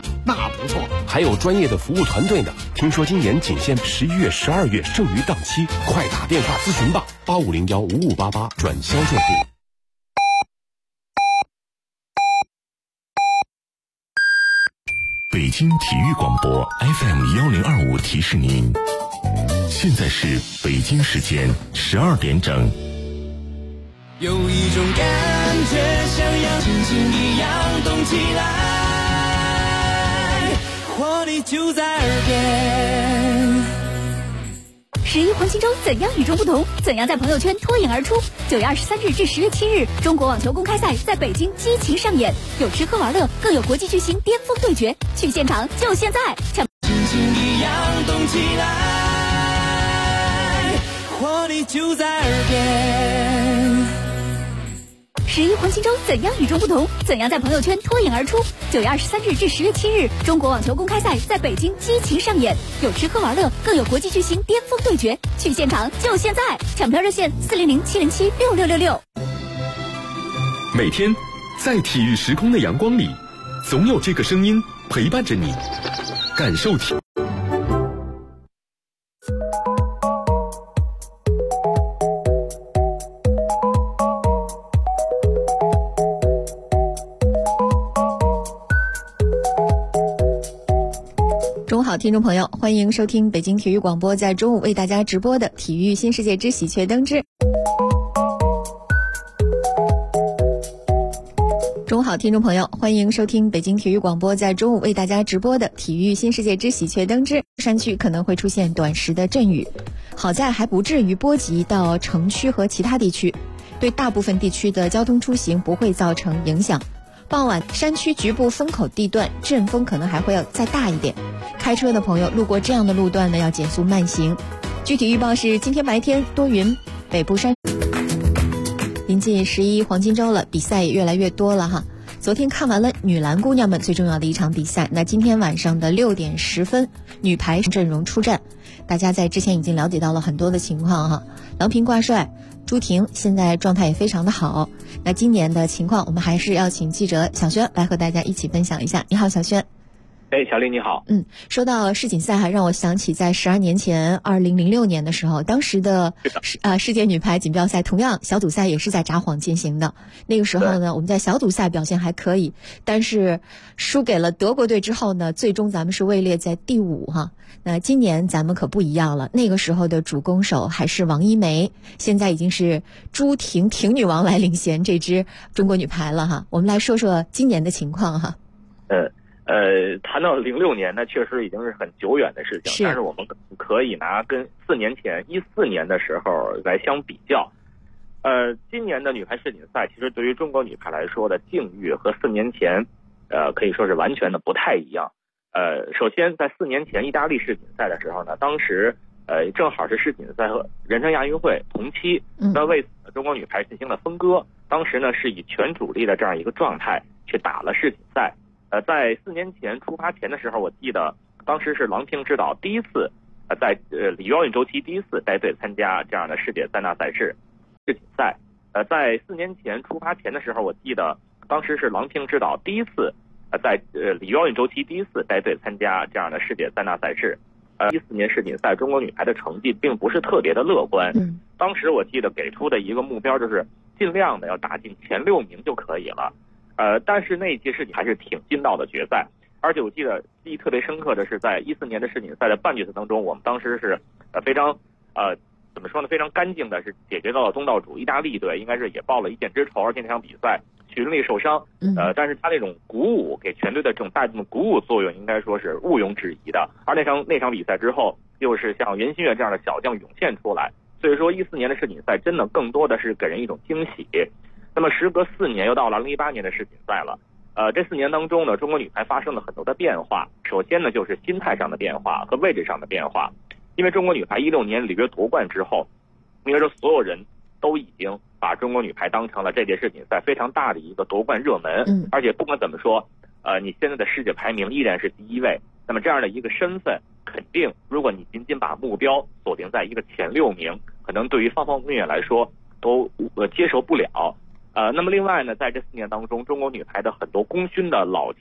那不错。 还有专业的服务团队呢。听说今年仅限11月、12月剩余档期，快打电话咨询吧，85015588转销售部。 北京体育广播 FM1025提示您，现在是北京时间12点整。 有一种感觉像要轻轻一样动起来，活力就在耳边。 11黄金周怎样与众不同？怎样在朋友圈脱颖而出？9月23日至10月7日，中国网球公开赛在北京激情上演，有吃喝玩乐，更有国际巨星巅峰对决。去现场就现在！ 轻轻一样动起来，活力就在耳边。 11黄金周怎样与众不同？怎样在朋友圈脱颖而出？9月23日至10月7日，中国网球公开赛在北京激情上演，有吃喝玩乐，更有国际巨星巅峰对决。去现场就现在！抢票热线400-707-6666。 每天在体育时空的阳光里，总有这个声音陪伴着你，感受体。 中午好，听众朋友，欢迎收听北京体育广播在中午为大家直播的体育新世界之喜鹊灯之。中午好，听众朋友，欢迎收听北京体育广播在中午为大家直播的体育新世界之喜鹊灯之。山区可能会出现短时的阵雨，好在还不至于波及到城区和其他地区，对大部分地区的交通出行不会造成影响。傍晚山区局部风口地段阵风可能还会要再大一点，开车的朋友路过这样的路段呢，要减速慢行。具体预报是今天白天多云，北部山。临近11黄金周了，比赛也越来越多了哈。昨天看完了女篮姑娘们最重要的一场比赛，那今天晚上的6点10分，女排阵容出战。大家在之前已经了解到了很多的情况哈，郎平挂帅，朱婷现在状态也非常的好。那今年的情况，我们还是要请记者小轩来和大家一起分享一下。你好，小轩。 小丽你好。 说到世锦赛还让我想起在12年前2006年的时候，当时的世界女排锦标赛同样小组赛也是在札幌进行的。那个时候呢，我们在小组赛表现还可以，但是输给了德国队之后呢，最终咱们是位列在第5哈。那今年咱们可不一样了，那个时候的主攻手还是王一梅，现在已经是朱婷婷女王来领衔这支中国女排了哈。我们来说说今年的情况哈。 谈到06年呢，确实已经是很久远的事情，但是我们可以拿跟4年前14年的时候来相比较。今年的女排世锦赛其实对于中国女排来说的境遇和4年前可以说是完全的不太一样。首先在4年前意大利世锦赛的时候呢，当时正好是世锦赛和人称亚运会同期，那为此中国女排进行了分割，当时呢是以全主力的这样一个状态去打了世锦赛。在4年前出发前的时候，我记得当时是郎平指导第一次在里约奥运周期第一次带队参加这样的世界3大赛事世锦赛。在4年前出发前的时候，我记得当时是郎平指导第一次在里约奥运周期第一次带队参加这样的世界3大赛事。14年世锦赛中国女排的成绩并不是特别的乐观，当时我记得给出的一个目标就是尽量的要打进前6名就可以了。但是那一届世锦还是挺劲道的决赛，而且我记得记忆特别深刻的是在14年的世锦赛的半决赛当中，我们当时是非常怎么说呢，非常干净的是解决到了东道主意大利队，应该是也报了一箭之仇，而且那场比赛许昕受伤，但是他那种鼓舞给全队的这种带动的鼓舞作用应该说是毋庸置疑的。而那场比赛之后，又是像袁心玥这样的小将涌现出来，所以说14年的世锦赛真的更多的是给人一种惊喜。那么时隔4年，又到了2018年的世锦赛了。这4年当中呢，中国女排发生了很多的变化。首先呢，就是心态上的变化和位置上的变化。因为中国女排16年里约夺冠之后，应该说所有人都已经把中国女排当成了这届世锦赛非常大的一个夺冠热门。而且不管怎么说，你现在的世界排名依然是第1位。那么这样的一个身份，肯定如果你仅仅把目标锁定在一个前6名，可能对于方方面面来说都接受不了。那么另外呢，在这4年当中，中国女排的很多功勋的老将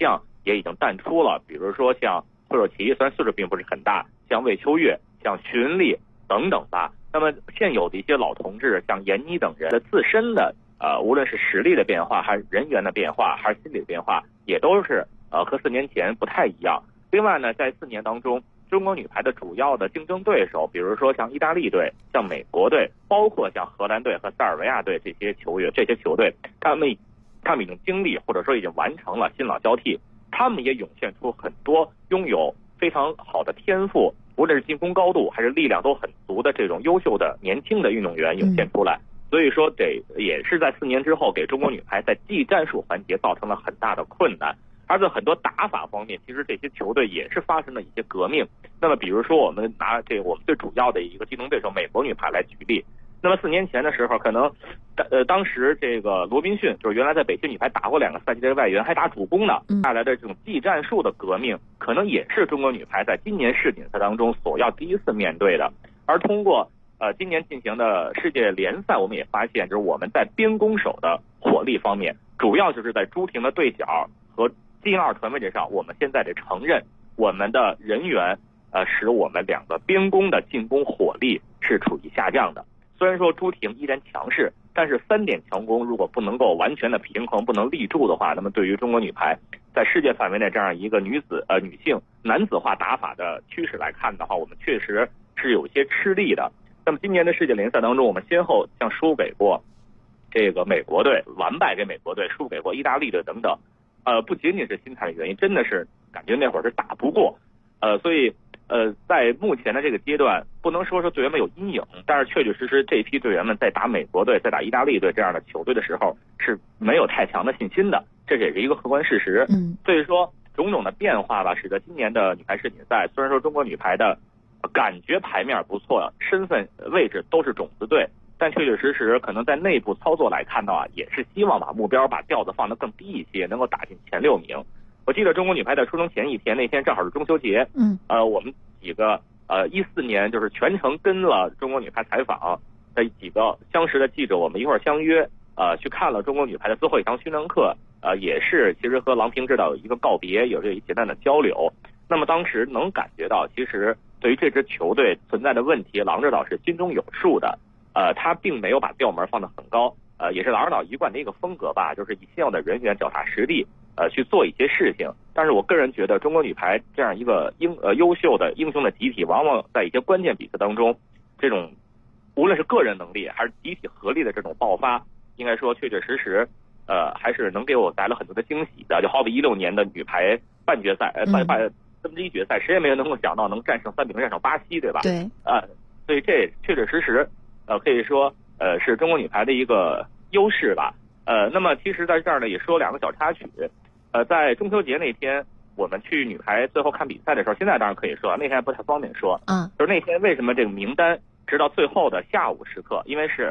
也已经淡出了，比如说像惠若琪，虽然岁数并不是很大，像魏秋月、像徐云丽等等吧。那么现有的一些老同志，像闫妮等人的自身的无论是实力的变化，还是人员的变化，还是心理的变化，也都是和4年前不太一样。另外呢，在4年当中，中国女排的主要的竞争对手，比如说像意大利队、像美国队，包括像荷兰队和塞尔维亚队这些球队，他们已经经历或者说已经完成了新老交替，他们也涌现出很多拥有非常好的天赋，无论是进攻高度还是力量都很足的这种优秀的年轻的运动员涌现出来。所以说也是在4年之后给中国女排在技战术环节造成了很大的困难。而在很多打法方面，其实这些球队也是发生了一些革命。那么比如说我们拿我们最主要的一个竞争对手美国女排来举例，那么4年前的时候，可能当时这个罗宾逊就是原来在北京女排打过2个赛季的外援，还打主攻呢，带来的这种技战术的革命，可能也是中国女排在今年世锦赛当中所要第一次面对的。而通过今年进行的世界联赛，我们也发现，就是我们在边攻手的火力方面，主要就是在朱婷的对角和金二传位置上，我们现在得承认，我们的人员使我们2个边攻的进攻火力是处于下降的。虽然说朱婷依然强势，但是3点强攻如果不能够完全的平衡，不能立住的话，那么对于中国女排在世界范围内这样一个女性男子化打法的趋势来看的话，我们确实是有些吃力的。那么今年的世界联赛当中，我们先后像输给过这个美国队，完败给美国队，输给过意大利队等等。不仅仅是心态的原因，真的是感觉那会儿是打不过。所以在目前的这个阶段，不能说队员们有阴影，但是确确实实这批队员们在打美国队、在打意大利队这样的球队的时候是没有太强的信心的，这也是一个客观事实。所以说种种的变化吧，使得今年的女排世锦赛，虽然说中国女排的感觉牌面不错，身份位置都是种子队，但确确实实可能在内部操作来看的话，也是希望把目标把调子放得更低一些，能够打进前6名。我记得中国女排在出征前一天，那天正好是中秋节，我们几个14年就是全程跟了中国女排采访的几个相识的记者，我们一块儿相约去看了中国女排的最后一堂训练课，也是其实和郎平指导有一个告别，有这一简单的交流。那么当时能感觉到，其实对于这支球队存在的问题，郎指导是心中有数的。他并没有把调门放得很高，也是郎指导一贯的一个风格吧，就是以现有的人员脚踏实地去做一些事情。但是我个人觉得，中国女排这样一个优秀的英雄的集体，往往在一些关键比赛当中，这种无论是个人能力还是集体合力的这种爆发，应该说确确实实还是能给我带来很多的惊喜的。就好比16年的女排半决赛3分之1决赛，谁也没有能够想到能战胜3-0战胜巴西，对吧？对。所以这确确实实可以说是中国女排的一个优势吧。那么其实在这儿呢也说2个小插曲。在中秋节那天我们去女排最后看比赛的时候，现在当然可以说，那天还不太方便说。就是那天为什么这个名单直到最后的下午时刻，因为是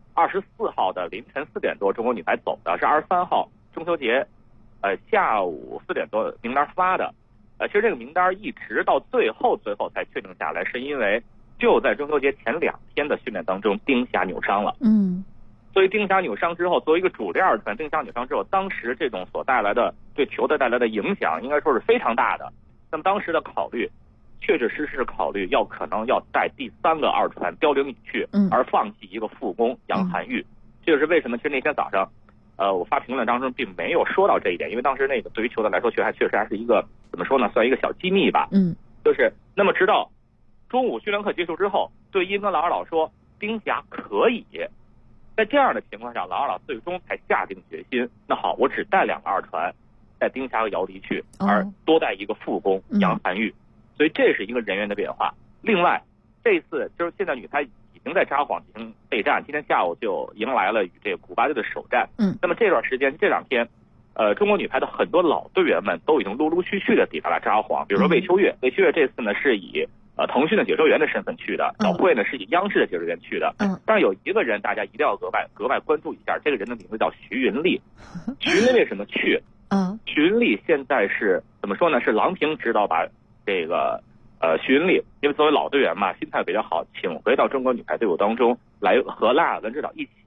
24号的凌晨4点多中国女排走的，是23号中秋节下午4点多名单发的。其实这个名单一直到最后才确定下来，是因为就在中秋节前2天的训练当中，丁霞扭伤了。所以丁霞扭伤之后，作为一个主力二传，丁霞扭伤之后，当时这种所带来的对球队带来的影响，应该说是非常大的。那么当时的考虑，确确实实考虑可能要带第3个二传刁玲雨去，而放弃一个副攻杨涵玉。这就是为什么其实那天早上，我发评论当中并没有说到这一点，因为当时那个对于球队来说，确实还是一个怎么说呢，算一个小机密吧。就是那么直到中午训练课结束之后，队医跟郎指导说丁霞可以。在这样的情况下，郎指导最终才下定决心，那好，我只带2个二传，带丁霞和姚笛去，而多带一个副攻杨涵玉。所以这是一个人员的变化。另外，这次就是现在女排已经在札幌进行备战，今天下午就迎来了与这个古巴队的首战。那么这段时间这2天，中国女排的很多老队员们都已经陆陆续续的抵达了札幌，比如说魏秋月这次呢是以腾讯的解说员的身份去的，小慧呢是以央视的解说员去的。但是有一个人大家一定要格外关注一下，这个人的名字叫徐云丽。徐云丽为什么去？徐云丽现在是怎么说呢？是郎平指导把这个徐云丽，因为作为老队员嘛，心态比较好，请回到中国女排队伍当中来，和赖尔文指导一起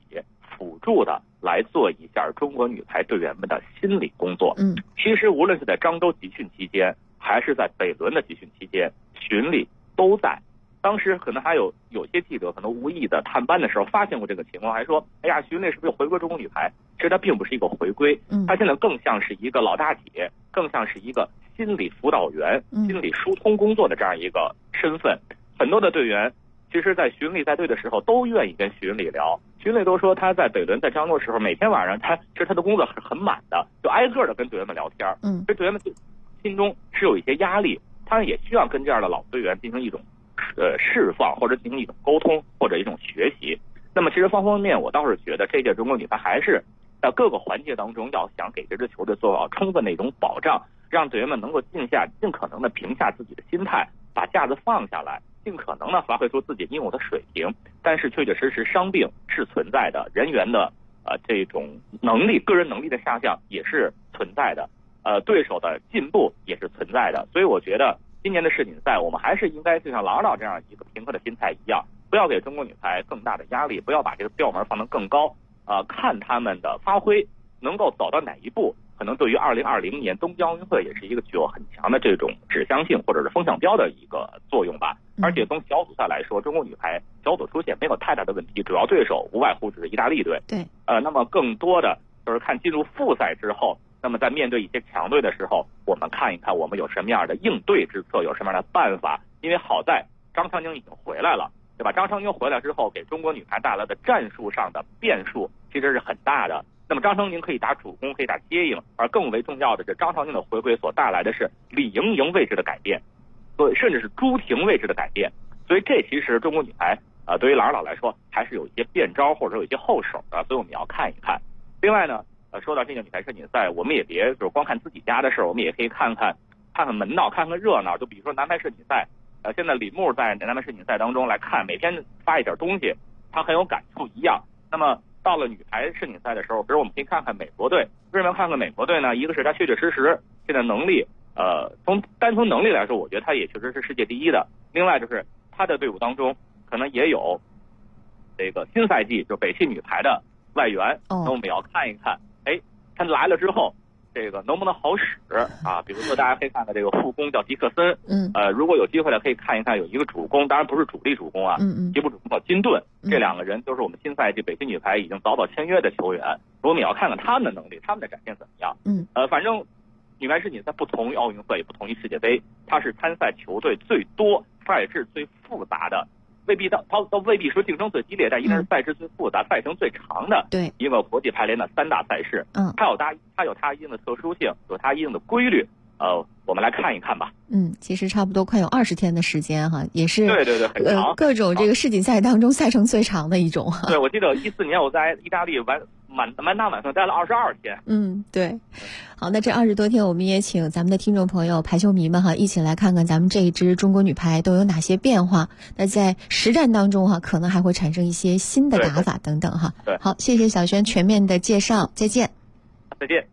辅助的来做一下中国女排队员们的心理工作。其实无论是在漳州集训期间，还是在北仑的集训期间，群里都在。当时可能还有些记者可能无意的探班的时候发现过这个情况，还说哎呀，徐云蕾是不是又回归中国女排？其实它并不是一个回归，它现在更像是一个老大姐，更像是一个心理辅导员、心理疏通工作的这样一个身份。很多的队员其实在徐云蕾在队的时候都愿意跟徐云蕾聊，徐云蕾都说他在北仑在漳州的时候，每天晚上其实他的工作是很满的，就挨个的跟队员们聊天。所以队员们心中是有一些压力，他们也需要跟这样的老队员进行一种释放，或者进行一种沟通，或者一种学习。那么其实方方面面，我倒是觉得这届中国女排还是在各个环节当中要想给这支球队做到充分的一种保障，让队员们能够尽可能的平下自己的心态，把架子放下来，尽可能的发挥出自己应有的水平。但是确确实实伤病是存在的，人员的这种能力，个人能力的下降也是存在的，对手的进步也是存在的。所以我觉得今年的世锦赛，我们还是应该就像郎朗这样一个平和的心态一样，不要给中国女排更大的压力，不要把这个调门放得更高，看他们的发挥能够走到哪一步，可能对于2020年东京奥运会也是一个具有很强的这种指向性或者是风向标的一个作用吧。而且从小组赛来说，中国女排小组出现没有太大的问题，主要对手无外乎只是意大利队。 对， 那么更多的就是看进入复赛之后，那么在面对一些强队的时候，我们看一看我们有什么样的应对之策，有什么样的办法。因为好在张常宁已经回来了，对吧？张常宁回来之后，给中国女排带来的战术上的变数其实是很大的。那么张常宁可以打主攻，可以打接应，而更为重要的是张常宁的回归所带来的是李盈莹位置的改变，甚至是朱婷位置的改变。所以这其实中国女排对于郎朗来说还是有一些变招或者有一些后手的，所以我们要看一看。另外呢，说到这个女排世锦赛，我们也别就是光看自己家的事儿，我们也可以看看门道，看看热闹。就比如说男排世锦赛，现在李牧在男排世锦赛当中来看，每天发一点东西，他很有感触一样。那么到了女排世锦赛的时候，比如我们可以看看美国队。为什么要看看美国队呢？一个是他确确实实现在能力，单从能力来说，我觉得他也确实是世界第一的。另外就是他的队伍当中可能也有这个新赛季就北汽女排的外援，那我们也要看一看，他来了之后，这个能不能好使啊？比如说大家可以看看这个副攻叫迪克森，如果有机会了可以看一看有一个主攻，当然不是主力主攻啊，替补主攻叫金顿，这两个人都是我们新赛季北京女排已经早签约的球员，我们也要看看他们的能力，他们的展现怎么样。反正女排世锦赛不同于奥运会，也不同于世界杯，它是参赛球队最多、赛制最复杂的。未必说竞争最激烈，但应该是赛制最复杂、赛程最长的一个国际排联的3大赛事。它有它一定的特殊性，有它一定的规律。我们来看一看吧。 其实差不多快有20天的时间哈，也是对很长。 各种这个世锦赛当中赛程最长的一种。 对，我记得14年我在意大利满打满算待了22天。 对。好，那这20多天，我们也请咱们的听众朋友、排球迷们哈，一起来看看咱们这一支中国女排都有哪些变化。那在实战当中哈，可能还会产生一些新的打法等等哈。 对。 好，谢谢小轩全面的介绍，再见。 再见。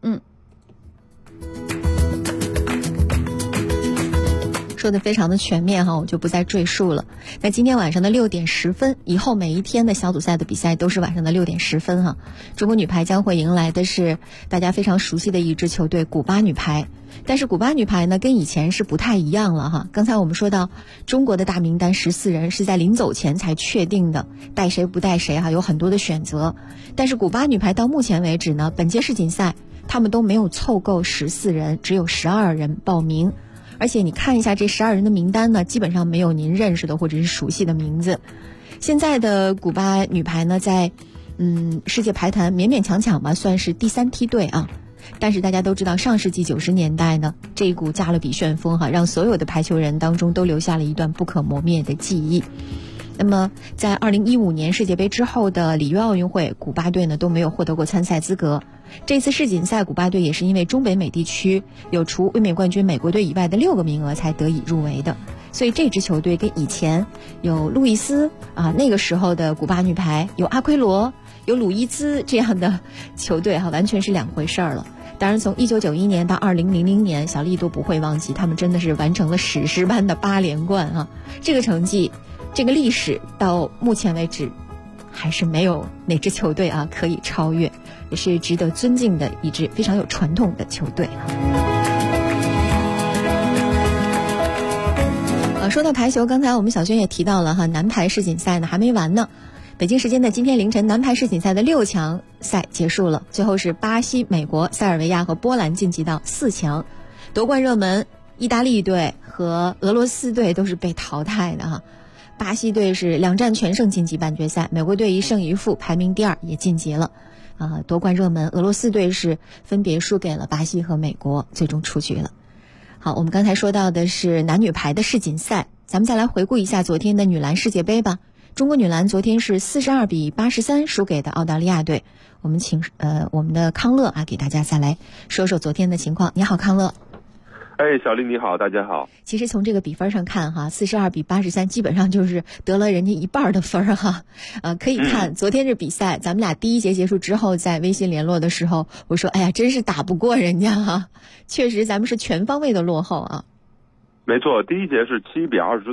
说的非常的全面哈，我就不再赘述了。那今天晚上的6点10分，以后每一天的小组赛的比赛都是晚上的6点10分哈。中国女排将会迎来的是大家非常熟悉的一支球队古巴女排，但是古巴女排呢跟以前是不太一样了哈。刚才我们说到中国的大名单14人是在临走前才确定的，带谁不带谁哈，有很多的选择。但是古巴女排到目前为止呢，本届世锦赛他们都没有凑够14人，只有12人报名。而且你看一下这12人的名单呢，基本上没有您认识的或者是熟悉的名字。现在的古巴女排呢，在世界排坛勉勉强强吧，算是第3梯队啊。但是大家都知道，上世纪90年代呢，这一股加勒比旋风让所有的排球人当中都留下了一段不可磨灭的记忆。那么在2015年世界杯之后的里约奥运会，古巴队呢都没有获得过参赛资格。这次世锦赛，古巴队也是因为中北美地区有除卫冕冠军美国队以外的6个名额才得以入围的。所以这支球队跟以前有路易斯那个时候的古巴女排，有阿奎罗、有鲁伊兹这样的球队完全是两回事儿了。当然从1991年到2000年，小丽都不会忘记，他们真的是完成了史诗般的8连冠这个成绩，这个历史到目前为止还是没有哪支球队啊可以超越，也是值得尊敬的一支非常有传统的球队说到排球，刚才我们小轩也提到了男排世锦赛呢还没完呢。北京时间的今天凌晨，男排世锦赛的6强赛结束了，最后是巴西、美国、塞尔维亚和波兰晋级到4强。夺冠热门意大利队和俄罗斯队都是被淘汰的巴西队是2战全胜晋级半决赛，美国队1胜1负排名第2也晋级了。夺冠热门俄罗斯队是分别输给了巴西和美国，最终出局了。好，我们刚才说到的是男女排的世锦赛，咱们再来回顾一下昨天的女篮世界杯吧。中国女篮昨天是42比83输给的澳大利亚队。我们请我们的康乐给大家再来说说昨天的情况。你好，康乐。 小丽你好，大家好。 其实从这个比分上看42比83基本上就是得了人家一半的分可以看昨天这比赛，咱们俩第一节结束之后在微信联络的时候，我说哎呀真是打不过人家确实咱们是全方位的落后没错，第一节是7比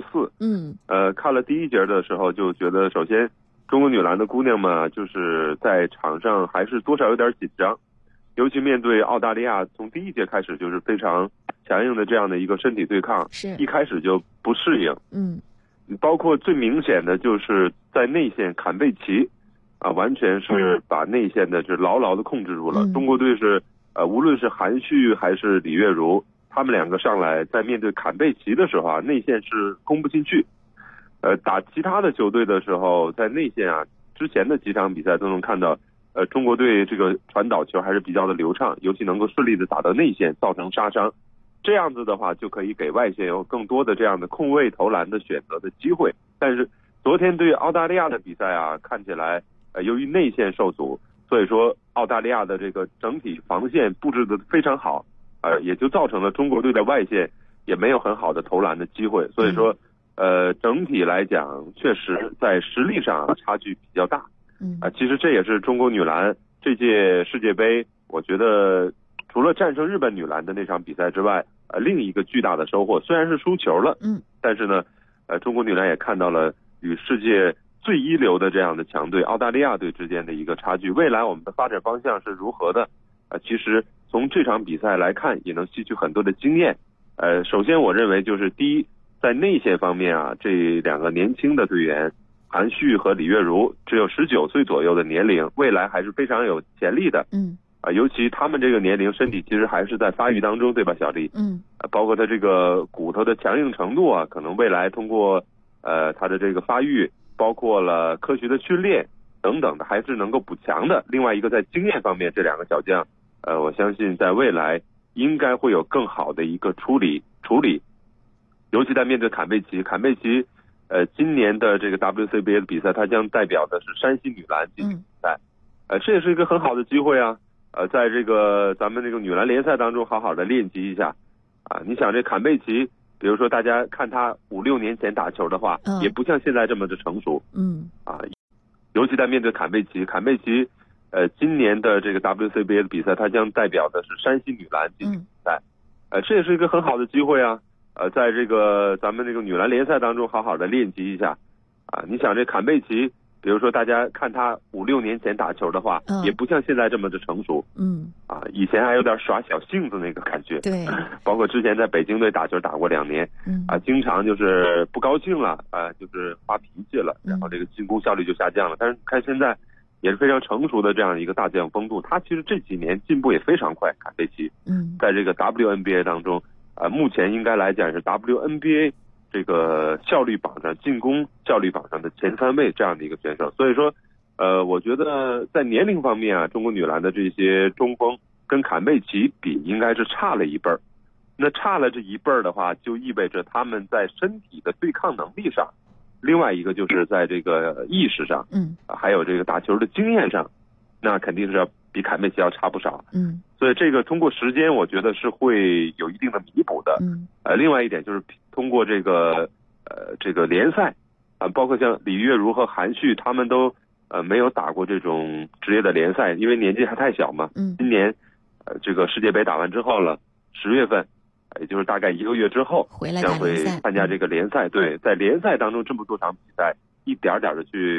24。看了第一节的时候就觉得，首先中国女篮的姑娘们就是在场上还是多少有点紧张，尤其面对澳大利亚，从第一节开始就是非常强硬的这样的一个身体对抗，一开始就不适应。包括最明显的就是在内线坎贝奇完全是把内线的是牢牢的控制住了。中国队是无论是韩旭还是李月如，他们2个上来在面对坎贝奇的时候内线是攻不进去。打其他的球队的时候，在内线之前的几场比赛都能看到中国队这个传导球还是比较的流畅，尤其能够顺利的打到内线造成杀伤。这样子的话就可以给外线有更多的这样的空位投篮的选择的机会。但是昨天对澳大利亚的比赛看起来由于内线受阻，所以说澳大利亚的这个整体防线布置的非常好，也就造成了中国队的外线也没有很好的投篮的机会。所以说整体来讲确实在实力上差距比较大。其实这也是中国女篮这届世界杯我觉得除了战胜日本女篮的那场比赛之外另一个巨大的收获，虽然是输球了但是呢中国女篮也看到了与世界最一流的这样的强队澳大利亚队之间的一个差距。未来我们的发展方向是如何的其实从这场比赛来看也能吸取很多的经验。首先我认为就是第一，在内线方面这2个年轻的队员韩旭和李月如只有19岁左右的年龄，未来还是非常有潜力的。尤其他们这个年龄身体其实还是在发育当中，对吧小丽？包括他这个骨头的强硬程度可能未来通过他的这个发育，包括了科学的训练等等的还是能够补强的。另外一个在经验方面，这2个小将我相信在未来应该会有更好的一个处理，尤其在面对坎贝奇今年的这个 WCBA 的比赛，他将代表的是山西女篮进行比赛这也是一个很好的机会在这个咱们这个女篮联赛当中好好的练习一下你想这坎贝奇，比如说大家看他5-6年前打球的话也不像现在这么的成熟尤其在面对坎贝奇今年的这个 WCBA 的比赛，他将代表的是山西女篮进行比赛这也是一个很好的机会在这个咱们这个女篮联赛当中好好的练习一下你想这坎贝奇，比如说大家看他5-6年前打球的话也不像现在这么的成熟以前还有点耍小性子那个感觉。 对， 包括之前在北京队打球打过2年经常就是不高兴了就是发脾气了然后这个进攻效率就下降了。但是看现在也是非常成熟的这样一个大将风度，他其实这几年进步也非常快。坎贝奇在这个 WNBA 当中目前应该来讲是 WNBA 这个效率榜上进攻效率榜上的前3位这样的一个选手。所以说我觉得在年龄方面中国女篮的这些中锋跟坎贝奇比应该是差了一辈儿。那差了这一辈儿的话，就意味着他们在身体的对抗能力上，另外一个就是在这个意识上还有这个打球的经验上，那肯定是要比坎贝奇要差不少所以这个通过时间我觉得是会有一定的弥补的另外一点就是通过这个联赛包括像李月如和韩旭他们都没有打过这种职业的联赛，因为年纪还太小嘛今年这个世界杯打完之后了10月份也就是大概1个月之后将会参加这个联赛。对，在联赛当中这么多场比赛一点点的去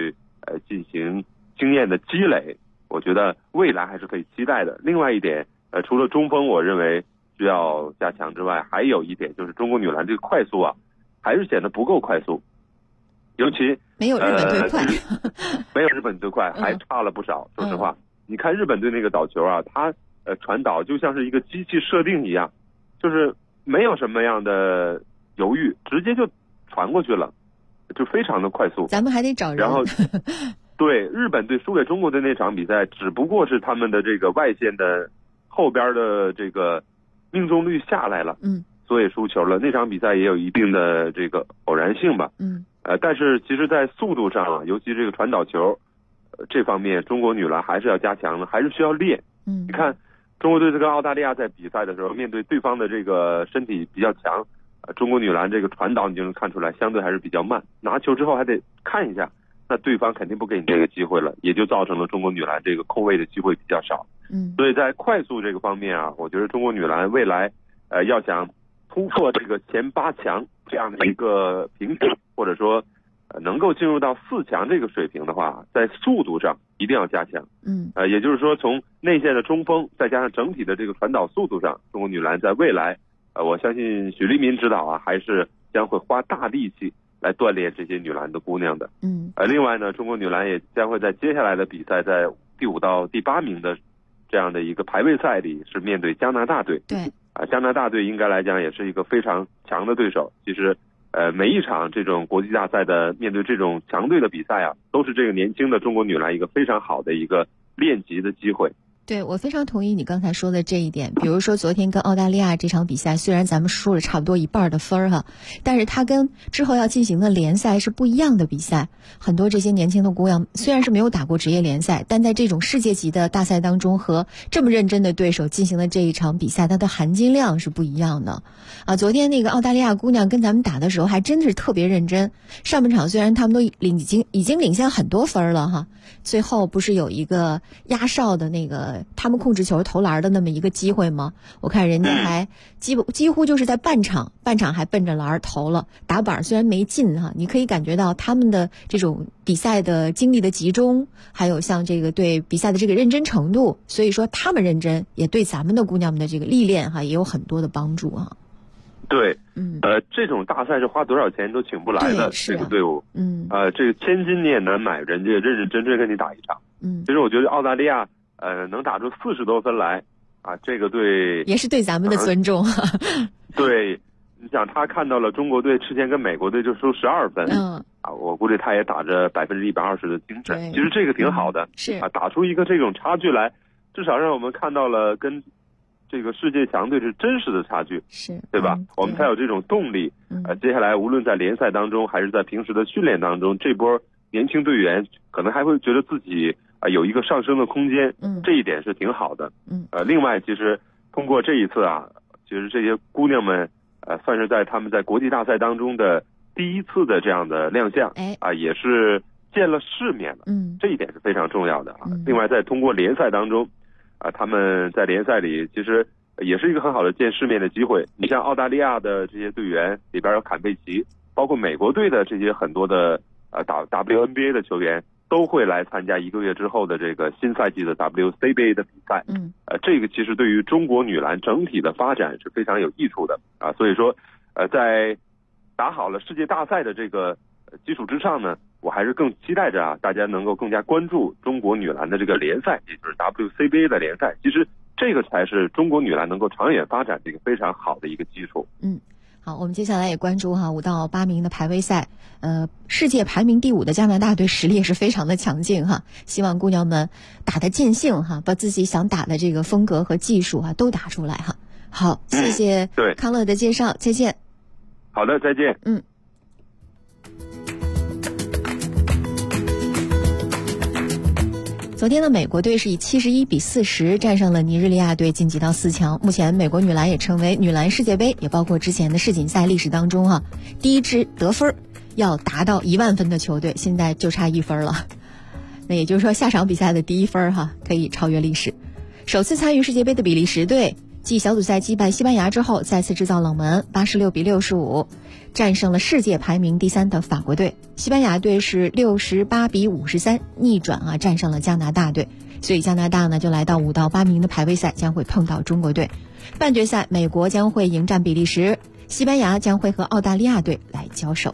进行经验的积累，我觉得未来还是可以期待的。另外一点，除了中锋我认为需要加强之外，还有一点就是中国女篮这个快速啊，还是显得不够快速，尤其没有日本队快， 没有日本队快，还差了不少。说实话，你看日本队那个导球啊，它传导就像是一个机器设定一样，就是没有什么样的犹豫，直接就传过去了，就非常的快速。 咱们还得找人。 然后，对，日本队输给中国队那场比赛，只不过是他们的这个外线的后边的这个命中率下来了，所以输球了。那场比赛也有一定的这个偶然性吧，但是其实在速度上啊，尤其这个传导球，这方面中国女篮还是要加强的，还是需要练。你看中国队跟澳大利亚在比赛的时候，面对对方的这个身体比较强，中国女篮这个传导你就能看出来，相对还是比较慢，拿球之后还得看一下，那对方肯定不给你这个机会了，也就造成了中国女篮这个空位的机会比较少。所以在快速这个方面啊，我觉得中国女篮未来要想突破这个前8强这样的一个平台，或者说能够进入到4强这个水平的话，在速度上一定要加强。也就是说从内线的中锋再加上整体的这个传导速度上，中国女篮在未来我相信许利民指导啊，还是将会花大力气来锻炼这些女篮的姑娘的。另外呢，中国女篮也将会在接下来的比赛，在第5到第8名的这样的一个排位赛里是面对加拿大队。 对， 加拿大队应该来讲也是一个非常强的对手。其实每一场这种国际大赛的面对这种强队的比赛啊，都是这个年轻的中国女篮一个非常好的一个练级的机会。 对，我非常同意你刚才说的这一点。比如说昨天跟澳大利亚这场比赛，虽然咱们输了差不多1半的分哈，但是它跟之后要进行的联赛是不一样的比赛。很多这些年轻的姑娘虽然是没有打过职业联赛，但在这种世界级的大赛当中和这么认真的对手进行的这一场比赛，它的含金量是不一样的啊。昨天那个澳大利亚姑娘跟咱们打的时候还真的是特别认真。上半场虽然他们都已经领先很多分了哈，最后不是有一个压哨的那个他们控制球投篮的那么一个机会吗？我看人家还几乎就是在半场还奔着篮投了，打板虽然没进哈，你可以感觉到他们的这种比赛的精力的集中，还有像这个对比赛的这个认真程度，所以说他们认真也对咱们的姑娘们的这个历练哈也有很多的帮助哈。 对，这种大赛是花多少钱都请不来的这个队伍，这个千金你也难买，人家认认真真跟你打一场。其实我觉得澳大利亚能打出40多分来啊，这个队也是对咱们的尊重。 对，你想他看到了中国队之前跟美国队就输12分，我估计他也打着120%的精神，其实这个挺好的， 是啊，打出一个这种差距来，至少让我们看到了跟这个世界强队是真实的差距， 是对吧？我们才有这种动力。接下来无论在联赛当中还是在平时的训练当中，这波年轻队员可能还会觉得自己有一个上升的空间，这一点是挺好的。另外，其实通过这一次啊，其实这些姑娘们算是在他们在国际大赛当中的第一次的这样的亮相，也是见了世面了。这一点是非常重要的啊。另外，在通过联赛当中。他们在联赛里其实也是一个很好的见世面的机会。你像澳大利亚的这些队员里边有坎贝奇，包括美国队的这些很多的打 WNBA 的球员都会来参加1个月之后的这个新赛季的 WCBA 的比赛。这个其实对于中国女篮整体的发展是非常有益处的啊。所以说在打好了世界大赛的这个基础之上呢，我还是更期待着大家能够更加关注中国女篮的这个联赛，也就是 WCBA 的联赛。其实这个才是中国女篮能够长远发展的一个非常好的一个基础。 好，我们接下来也关注5到8名的排位赛。世界排名第5的加拿大队实力也是非常的强劲哈，希望姑娘们打得尽兴哈，把自己想打的这个风格和技术都打出来哈。好，谢谢康乐的介绍，再见。 好的，再见。 昨天的美国队是以71-40战胜了尼日利亚队，晋级到4强。目前美国女篮也成为女篮世界杯，也包括之前的世锦赛历史当中第一支得分要达到1万分的球队，现在就差1分了。那也就是说下场比赛的第1分可以超越历史。首次参与世界杯的比利时队继小组赛击败西班牙之后，再次制造冷门，86-65战胜了世界排名第3的法国队。西班牙队是68-53逆转战胜了加拿大队，所以加拿大呢就来到5到8名的排位赛，将会碰到中国队。半决赛，美国将会迎战比利时，西班牙将会和澳大利亚队来交手。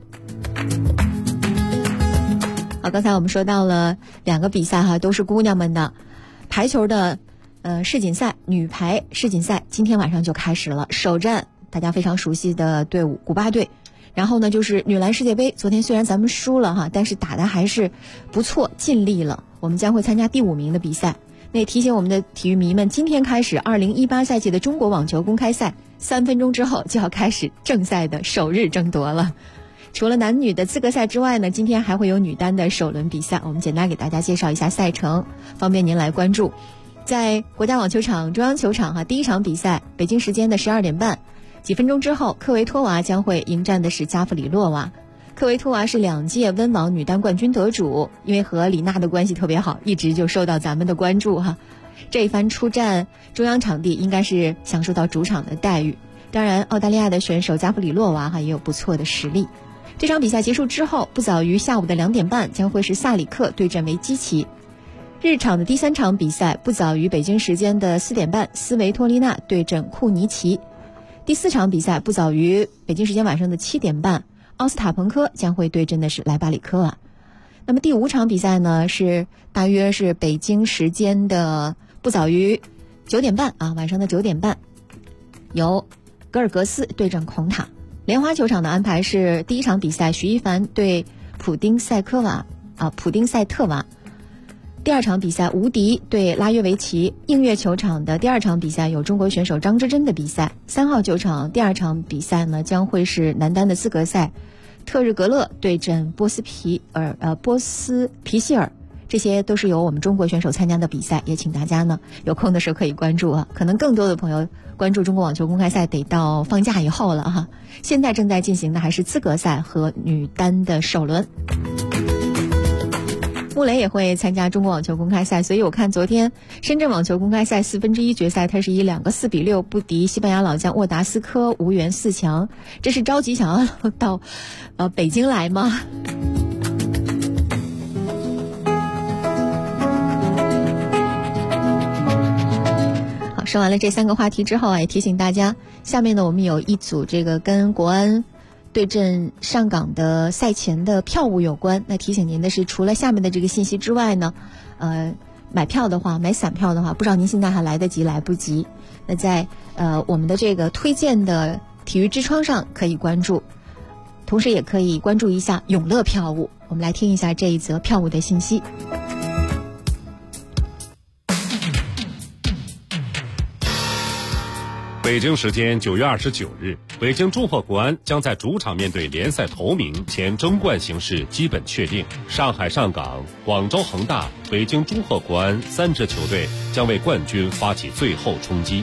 好，刚才我们说到了2个比赛都是姑娘们的。排球的世锦赛，女排世锦赛今天晚上就开始了，首战大家非常熟悉的队伍古巴队，然后呢就是女篮世界杯，昨天虽然咱们输了但是打的还是不错，尽力了。我们将会参加第5名的比赛。那也提醒我们的体育迷们，今天开始2018赛季的中国网球公开赛，3分钟之后就要开始正赛的首日争夺了。除了男女的资格赛之外呢，今天还会有女单的首轮比赛，我们简单给大家介绍一下赛程，方便您来关注。在国家网球场中央球场第一场比赛，北京时间的12点半，几分钟之后，科维托娃将会迎战的是加弗里洛娃。科维托娃是2届温网女单冠军得主，因为和李娜的关系特别好，一直就受到咱们的关注这一番出战中央场地，应该是享受到主场的待遇。当然，澳大利亚的选手加弗里洛娃也有不错的实力。这场比赛结束之后，不早于下午的2点半，将会是萨里克对阵维基奇。日场的第3场比赛不早于北京时间的4点半，斯维托利娜对阵库尼奇。第4场比赛不早于北京时间晚上的7点半，奥斯塔彭科将会对阵的是莱巴里科娃。那么第5场比赛呢，是大约是北京时间的不早于9点半晚上的9点半，由格尔格斯对阵孔塔。莲花球场的安排是第1场比赛徐一凡对普丁塞特娃。第2场比赛吴迪对拉约维奇。映月球场的第2场比赛有中国选手张之臻的比赛。3号球场第2场比赛呢，将会是男单的资格赛，特日格勒对阵波斯皮希尔。这些都是由我们中国选手参加的比赛，也请大家呢有空的时候可以关注可能更多的朋友关注中国网球公开赛得到放假以后了现在正在进行的还是资格赛和女单的首轮。穆雷也会参加中国网球公开赛，所以我看昨天深圳网球公开赛1/4决赛，他是以2个4-6不敌西班牙老将沃达斯科，无缘4强。这是着急想要到北京来吗？好，说完了这3个话题之后也提醒大家，下面呢我们有一组这个跟国安对阵上港的赛前的票务有关。那提醒您的是，除了下面的这个信息之外呢，买票的话，买散票的话，不知道您现在还来得及来不及。那在我们的这个推荐的体育之窗上可以关注，同时也可以关注一下永乐票务。我们来听一下这一则票务的信息。 北京时间9月29日，北京中赫国安将在主场面对联赛头名，前争冠形势基本确定。上海上港、广州恒大、北京中赫国安3支球队将为冠军发起最后冲击。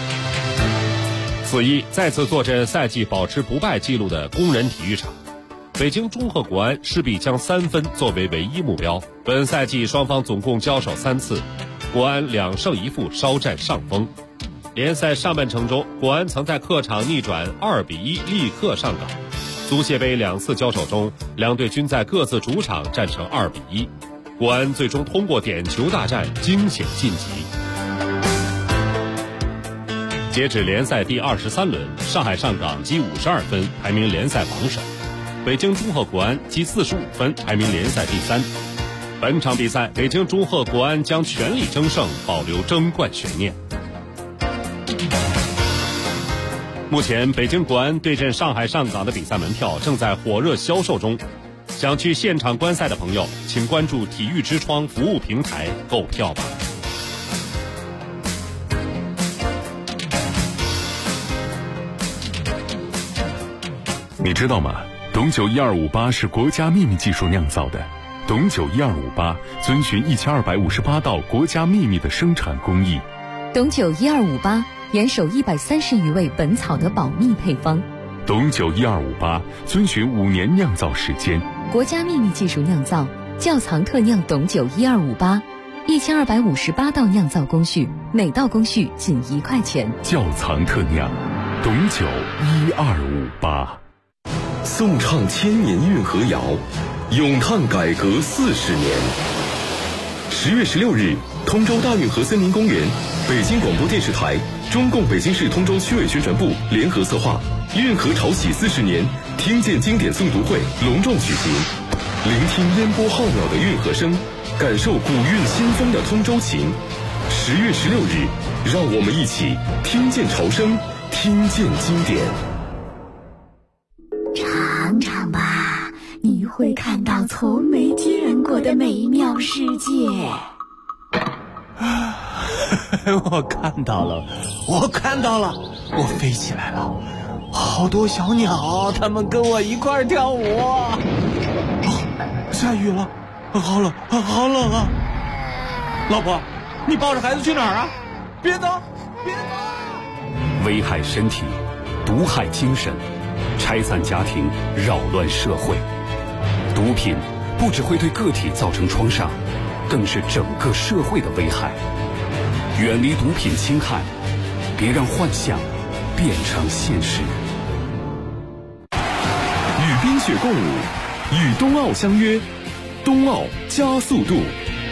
此役再次坐镇赛季保持不败纪录的工人体育场，北京中赫国安势必将3分作为唯一目标。本赛季双方总共交手3次，国安2胜1负稍占上风。联赛上半程中，国安曾在客场逆转2-1力克上港。足协杯2次交手中，两队均在各自主场战成2-1，国安最终通过点球大战惊险晋级。截止联赛第23轮，上海上港积52分，排名联赛榜首；北京中赫国安积45分，排名联赛第3。本场比赛，北京中赫国安将全力争胜，保留争冠悬念。目前，北京国安对阵上海上港的比赛门票正在火热销售中，想去现场观赛的朋友，请关注体育之窗服务平台购票吧。 你知道吗？董酒1258是国家秘密技术酿造的。董酒1258遵循1258道国家秘密的生产工艺。 董酒1258严守130余味本草的保密配方。 董酒1258遵循5年酿造时间， 国家秘密技术酿造，窖藏特酿董酒1258， 1258道酿造工序，每道工序仅1块钱。 窖藏特酿，董酒1258。 颂唱千年运河谣，咏叹改革40年。10月16日，通州大运河森林公园，北京广播电视台、中共北京市通州区委宣传部联合策划运河潮起40年听见经典诵读会隆重举行，聆听烟波浩渺的运河声，感受古韵新风的通州情。10月16日，让我们一起听见潮声，听见经典。 尝尝吧，你会看到从没见过的美妙世界。 我看到了，我飞起来了，好多小鸟，它们跟我一块儿跳舞。下雨了，好冷啊！老婆，你抱着孩子去哪儿啊？别走！ 危害身体，毒害精神，拆散家庭，扰乱社会。毒品不只会对个体造成创伤，更是整个社会的危害。远离毒品侵害，别让幻想变成现实。 与冰雪共舞，与冬奥相约，冬奥加速度。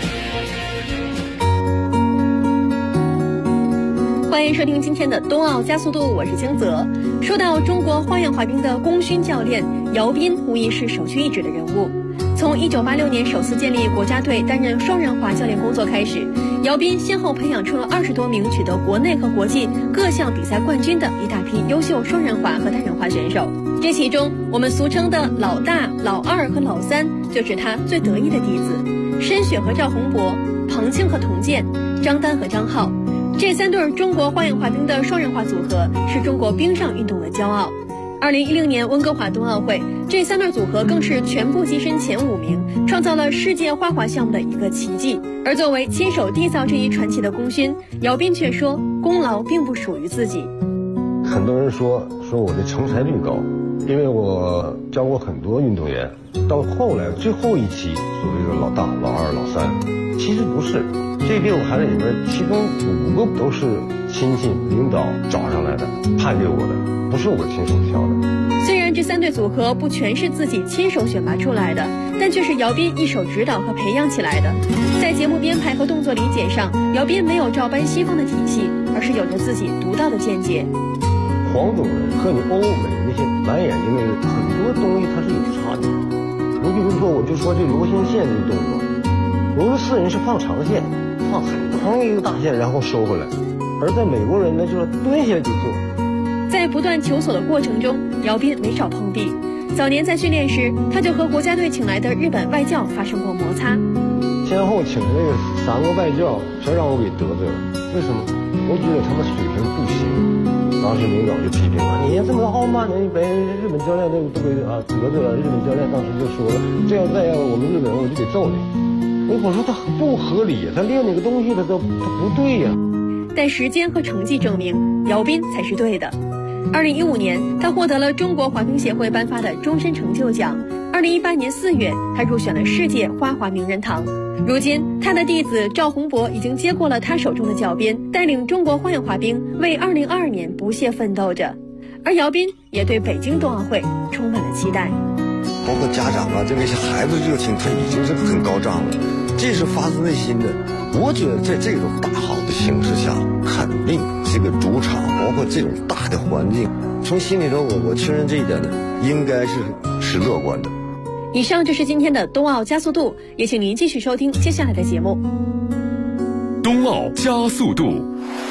欢迎收听今天的冬奥加速度，我是江泽。说到中国花样滑冰的功勋教练姚斌，无疑是首屈一指的人物。从1986年首次建立国家队担任双人滑教练工作开始，姚斌先后培养出了20多名取得国内和国际各项比赛冠军的一大批优秀双人滑和单人滑选手。这其中，我们俗称的老大、老二和老三，就是他最得意的弟子：申雪和赵宏博、彭庆和童健、张丹和张浩。这3对中国花样滑冰的双人滑组合是中国冰上运动的骄傲。2010年温哥华冬奥会，这3对组合更是全部跻身前5名，创造了世界花滑项目的一个奇迹。而作为亲手缔造这一传奇的功勋，姚斌却说，功劳并不属于自己。 很多人说我的成才率高，因为我教过很多运动员，到后来最后一期所谓的老大、老二、老三，其实不是。这6个孩子里面，其中5个都是亲戚领导找上来的，判给我的，不是我亲手挑的。 虽然这3对组合不全是自己亲手选拔出来的，但却是姚斌一手指导和培养起来的。在节目编排和动作理解上，姚斌没有照搬西方的体系，而是有着自己独到的见解。 黄种人和你欧美那些蓝眼睛的人，很多东西它是有差别。你比如说，我就说这螺旋线这个动作，俄罗斯人是放长线，放很长一个大线，然后收回来，而在美国人呢，就是蹲下就做。 在不断求索的过程中，姚斌没少碰壁。早年在训练时，他就和国家队请来的日本外教发生过摩擦。 先后请的那个3个外教，全让我给得罪了。为什么？我觉得他们水平不行。当时领导就批评我：“你这么傲慢的，你把日本教练都给得罪了。”日本教练当时就说了：“这样再要我们日本人，我就得揍你。”我说他不合理，他练那个东西他不对呀。 但时间和成绩证明，姚斌才是对的。2015年，他获得了中国滑冰协会颁发的终身成就奖。2018年4月，他入选了世界花滑名人堂。如今，他的弟子赵宏博已经接过了他手中的教鞭，带领中国花样滑冰为2022年不懈奋斗着。而姚斌也对北京冬奥会充满了期待。 包括家长啊，对那些孩子热情，他已经是很高涨了，这是发自内心的。我觉得在这种大好的形势下，肯定这个主场，包括这种大的环境，从心里头我确认这一点呢，应该是乐观的。 以上就是今天的冬奥加速度，也请您继续收听接下来的节目。 冬奥加速度，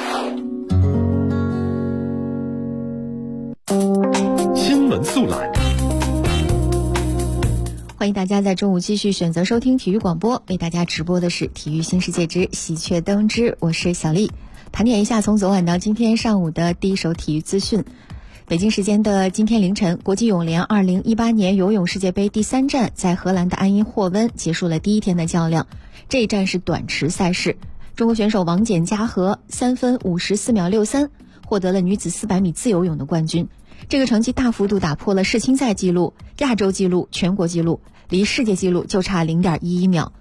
新闻速览。 欢迎大家在中午继续选择收听体育广播，为大家直播的是体育新世界之喜鹊登之，我是小丽。盘点一下从昨晚到今天上午的第一手体育资讯。北京时间的今天凌晨，国际泳联2018年游泳世界杯第3站在荷兰的安因霍温结束了第一天的较量。这一站是短池赛事，中国选手王简嘉禾3分54秒63获得了女子400米自由泳的冠军。这个成绩大幅度打破了世青赛纪录、亚洲纪录、全国纪录，离世界纪录就差0.11秒。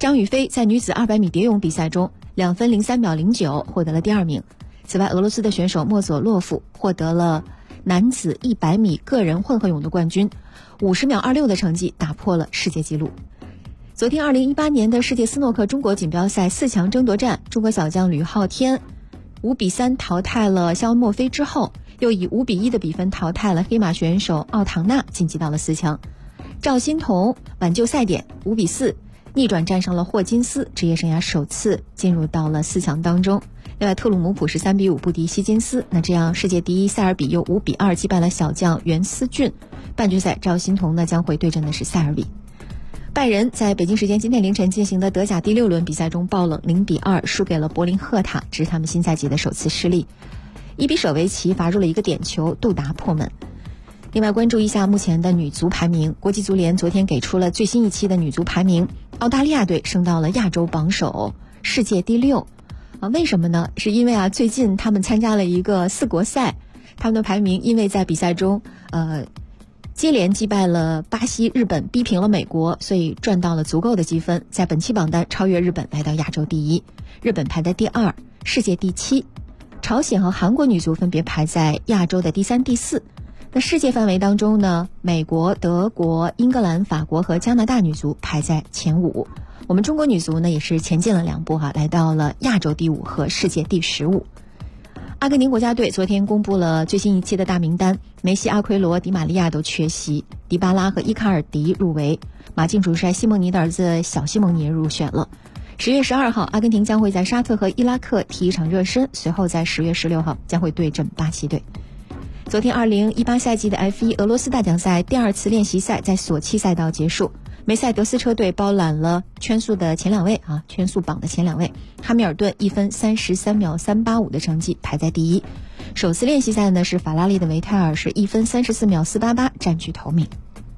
张雨霏在女子200米蝶泳比赛中2分03秒09获得了第2名。此外，俄罗斯的选手莫佐洛夫获得了男子100米个人混合泳的冠军，50秒26的成绩打破了世界纪录。昨天2018年的世界斯诺克中国锦标赛4强争夺战，中国小将吕昊天5比3淘汰了肖恩莫菲之后，又以5比1的比分淘汰了黑马选手奥唐纳，晋级到了4强。赵欣彤挽救赛点5比4逆转战胜了霍金斯，职业生涯首次进入到了4强当中。另外，特鲁姆普是3比5不敌希金斯，那这样世界第一塞尔比又5比2击败了小将袁思俊。半决赛赵欣彤呢将会对阵的是塞尔比。拜仁在北京时间今天凌晨进行的德甲第6轮比赛中爆冷0比2输给了柏林赫塔，这是他们新赛季的首次失利。伊比舍维奇罚入了一个点球，杜达破门。另外，关注一下目前的女足排名，国际足联昨天给出了最新一期的女足排名，澳大利亚队升到了亚洲榜首，世界第6。为什么呢？是因为最近他们参加了一个4国赛，他们的排名因为在比赛中接连击败了巴西、日本，逼平了美国，所以赚到了足够的积分，在本期榜单超越日本，来到亚洲第1，日本排在第2，世界第7。朝鲜和韩国女足分别排在亚洲的第3、第4。那世界范围当中呢，美国、德国、英格兰、法国和加拿大女足排在前5。我们中国女足呢也是前进了2步来到了亚洲第5和世界第15。阿根廷国家队昨天公布了最新一期的大名单，梅西、阿奎罗、迪玛利亚都缺席，迪巴拉和伊卡尔迪入围，马竞主帅西蒙尼的儿子小西蒙尼也入选了。10月12号，阿根廷将会在沙特和伊拉克踢一场热身，随后在10月16号将会对阵巴西队。昨天2018赛季的 F1 俄罗斯大奖赛第2次练习赛在索契赛道结束，梅赛德斯车队包揽了圈速的前2位圈速榜的前2位。哈密尔顿1分33秒385的成绩排在第1。首次练习赛呢是法拉利的维泰尔是1分34秒488占据头名。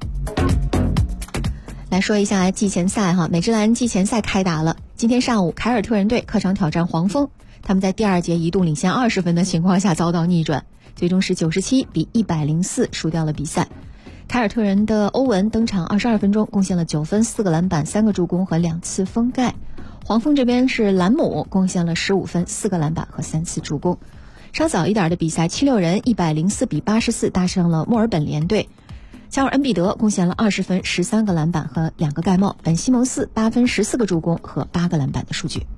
来说一下季前赛美职篮季前赛开打了。今天上午，凯尔特人队客场挑战黄蜂，他们在第2节一度领先20分的情况下遭到逆转，最终是97比104输掉了比赛。凯尔特人的欧文登场22分钟，贡献了9分、4个篮板、3个助攻和2次封盖。黄蜂这边是兰姆贡献了15分、4个篮板和3次助攻。稍早一点的比赛，76人104比84大胜了墨尔本联队。乔尔恩比德贡献了20分、13个篮板和2个盖帽，本西蒙斯8分、14个助攻和8个篮板的数据。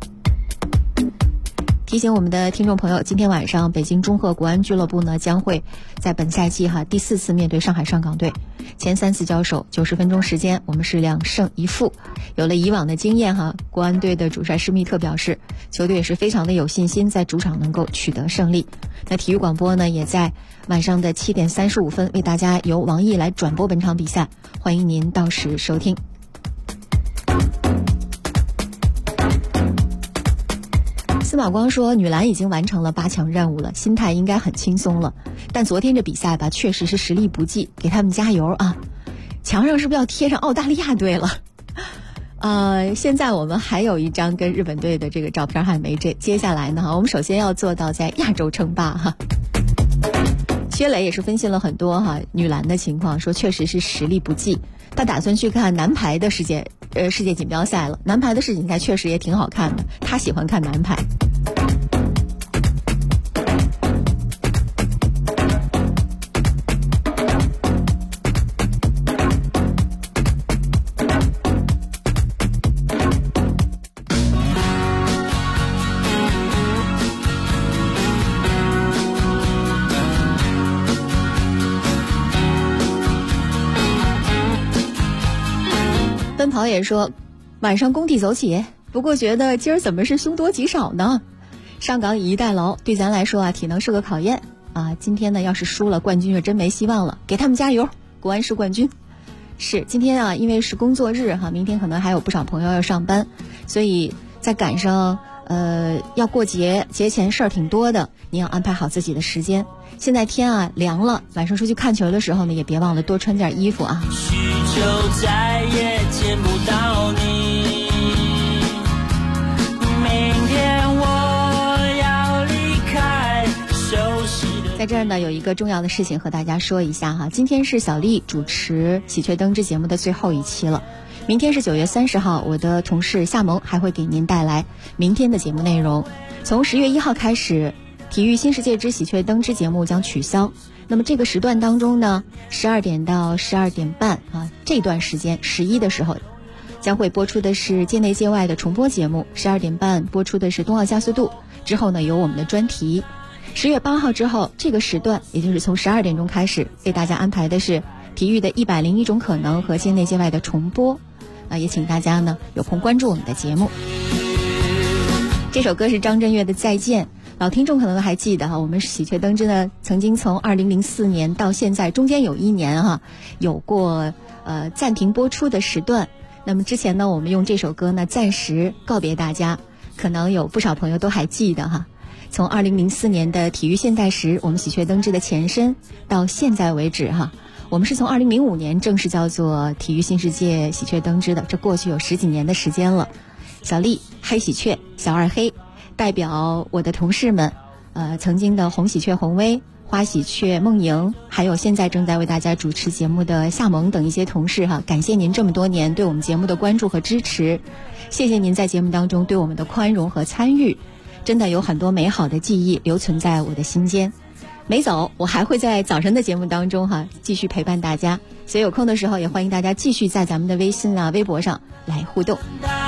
提醒我们的听众朋友，今天晚上北京中赫国安俱乐部呢将会在本赛季第4次面对上海上港队，前3次交手90分钟时间，我们是2胜1负。有了以往的经验国安队的主帅施密特表示，球队也是非常的有信心在主场能够取得胜利。那体育广播呢也在晚上的7点35分为大家由王毅来转播本场比赛，欢迎您到时收听。司马光说，女篮已经完成了8强任务了，心态应该很轻松了。但昨天这比赛确实是实力不济，给他们加油墙上是不是要贴上澳大利亚队了？现在我们还有一张跟日本队的这个照片还没接下来呢我们首先要做到在亚洲称霸薛磊也是分析了很多女篮的情况，说确实是实力不济，他打算去看男排的世界锦标赛了。男排的世锦赛确实也挺好看的，他喜欢看男排。奔跑也说，晚上工体走起，不过觉得今儿怎么是凶多吉少呢？上港以逸待劳，对咱来说体能是个考验今天呢要是输了，冠军就真没希望了，给他们加油，国安是冠军。是今天因为是工作日明天可能还有不少朋友要上班，所以在赶上要过节前事儿挺多的，你要安排好自己的时间。现在天凉了，晚上出去看球的时候呢，也别忘了多穿件衣服许久再也见不到你，明天我要离开熟悉的。 在这儿呢，有一个重要的事情和大家说一下今天是小丽主持《喜鹊灯之》节目的最后一期了。 明天是9月30号，我的同事夏萌还会给您带来明天的节目内容。从10月1号开始，体育新世界之喜鹊灯之节目将取消。那么这个时段当中呢，12点到12点半啊，这段时间11的时候将会播出的是界内界外的重播节目，12点半播出的是冬奥加速度，之后呢有我们的专题。10月8号之后，这个时段也就是从12点钟开始，为大家安排的是体育的101种可能和界内界外的重播也请大家呢有空关注我们的节目。这首歌是张震岳的《再见》，老听众可能还记得我们喜鹊灯之呢曾经从2004年到现在中间有1年有过暂停播出的时段。那么之前呢我们用这首歌呢暂时告别大家，可能有不少朋友都还记得从2004年的体育现代时，我们喜鹊灯之的前身到现在为止我们是从2005年正式叫做体育新世界喜鹊灯之的，这过去有10几年的时间了。小丽、黑喜鹊、小二黑代表我的同事们曾经的红喜鹊红薇、花喜鹊梦莹，还有现在正在为大家主持节目的夏萌等一些同事感谢您这么多年对我们节目的关注和支持，谢谢您在节目当中对我们的宽容和参与，真的有很多美好的记忆留存在我的心间。没走，我还会在早晨的节目当中继续陪伴大家，所以有空的时候也欢迎大家继续在咱们的微信微博上来互动。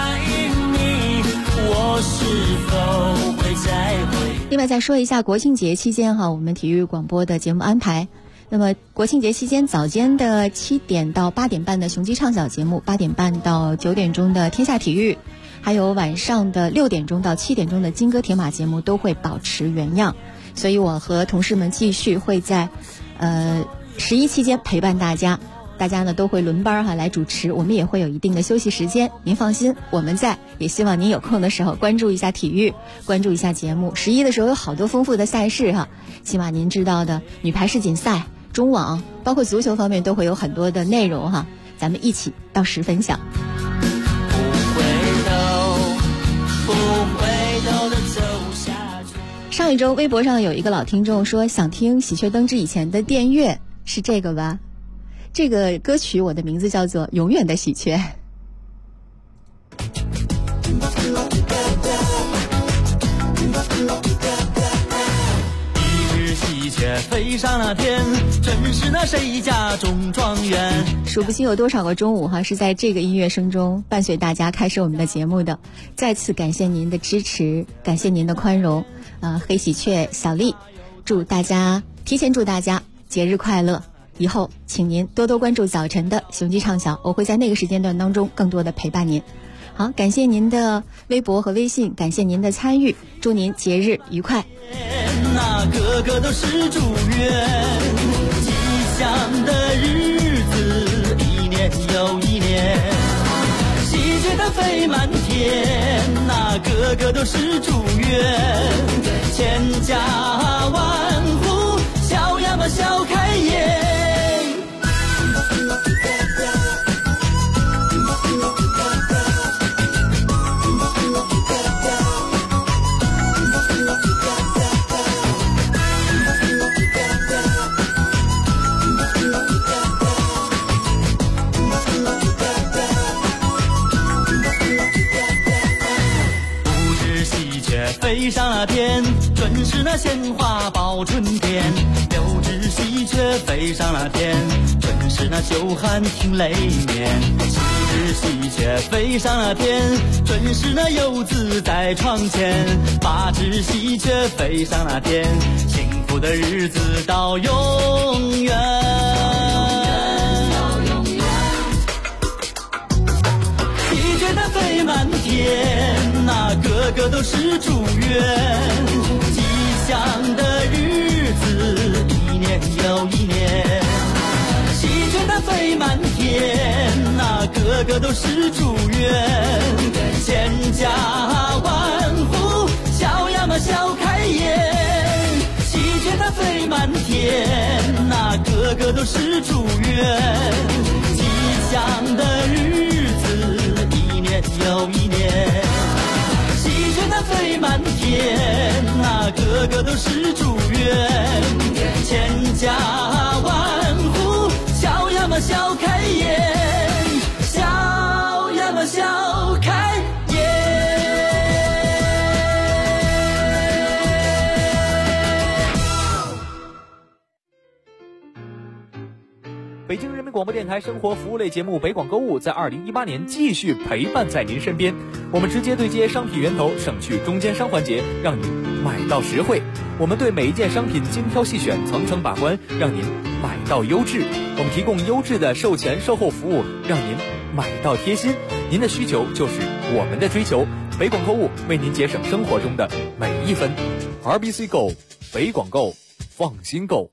另外再说一下国庆节期间我们体育广播的节目安排。那么国庆节期间早间的7点到8点半的雄鸡畅晓节目，8点半到9点钟的天下体育，还有晚上的6点钟到7点钟的金戈铁马节目都会保持原样。所以我和同事们继续会在11期间陪伴大家，大家呢都会轮班来主持，我们也会有一定的休息时间，您放心，我们在，也希望您有空的时候关注一下体育，关注一下节目。11的时候有好多丰富的赛事起码您知道的女排世锦赛、中网，包括足球方面都会有很多的内容咱们一起到时分享。上一周微博上有一个老听众说想听喜鹊灯之以前的电乐，是这个吧？这个歌曲我的名字叫做《永远的喜鹊》。 一只喜鹊飞上了天，真是那谁家中状元。 数不清有多少个中午是在这个音乐声中伴随大家开始我们的节目的。再次感谢您的支持，感谢您的宽容。黑喜鹊小丽提前祝大家节日快乐，以后请您多多关注早晨的雄鸡畅晓，我会在那个时间段当中更多的陪伴您。好，感谢您的微博和微信，感谢您的参与，祝您节日愉快。 那个个都是祝愿，吉祥的日子一年又一年，喜鹊它飞满天，那个个都是祝愿，千家万户小呀嘛笑开颜。飞上了天，准是那鲜花报春天。6只喜鹊飞上了天，准是那久旱听雷鸣。7只喜鹊飞上了天，准是那游子在窗前。8只喜鹊飞上了天，幸福的日子到永远。喜鹊它飞满天，那个个都是祝愿，吉祥的日子一年又一年。喜鹊它飞满天，那个个都是祝愿，千家万户笑呀嘛笑开颜。喜鹊它飞满天，那个个都是祝愿，吉祥的日子一年又一年。喜鹊它飞满天，那个个都是祝愿，千家万户笑呀嘛笑开颜，笑京人民广播电台生活服务类节目北广购物在2018年继续陪伴在您身边。我们直接对接商品源头，省去中间商环节，让您买到实惠。我们对每一件商品精挑细选，层层把关，让您买到优质。我们提供优质的售前售后服务，让您买到贴心。您的需求就是我们的追求。北广购物为您节省生活中的每一分。RBC Go， 北广购，放心购。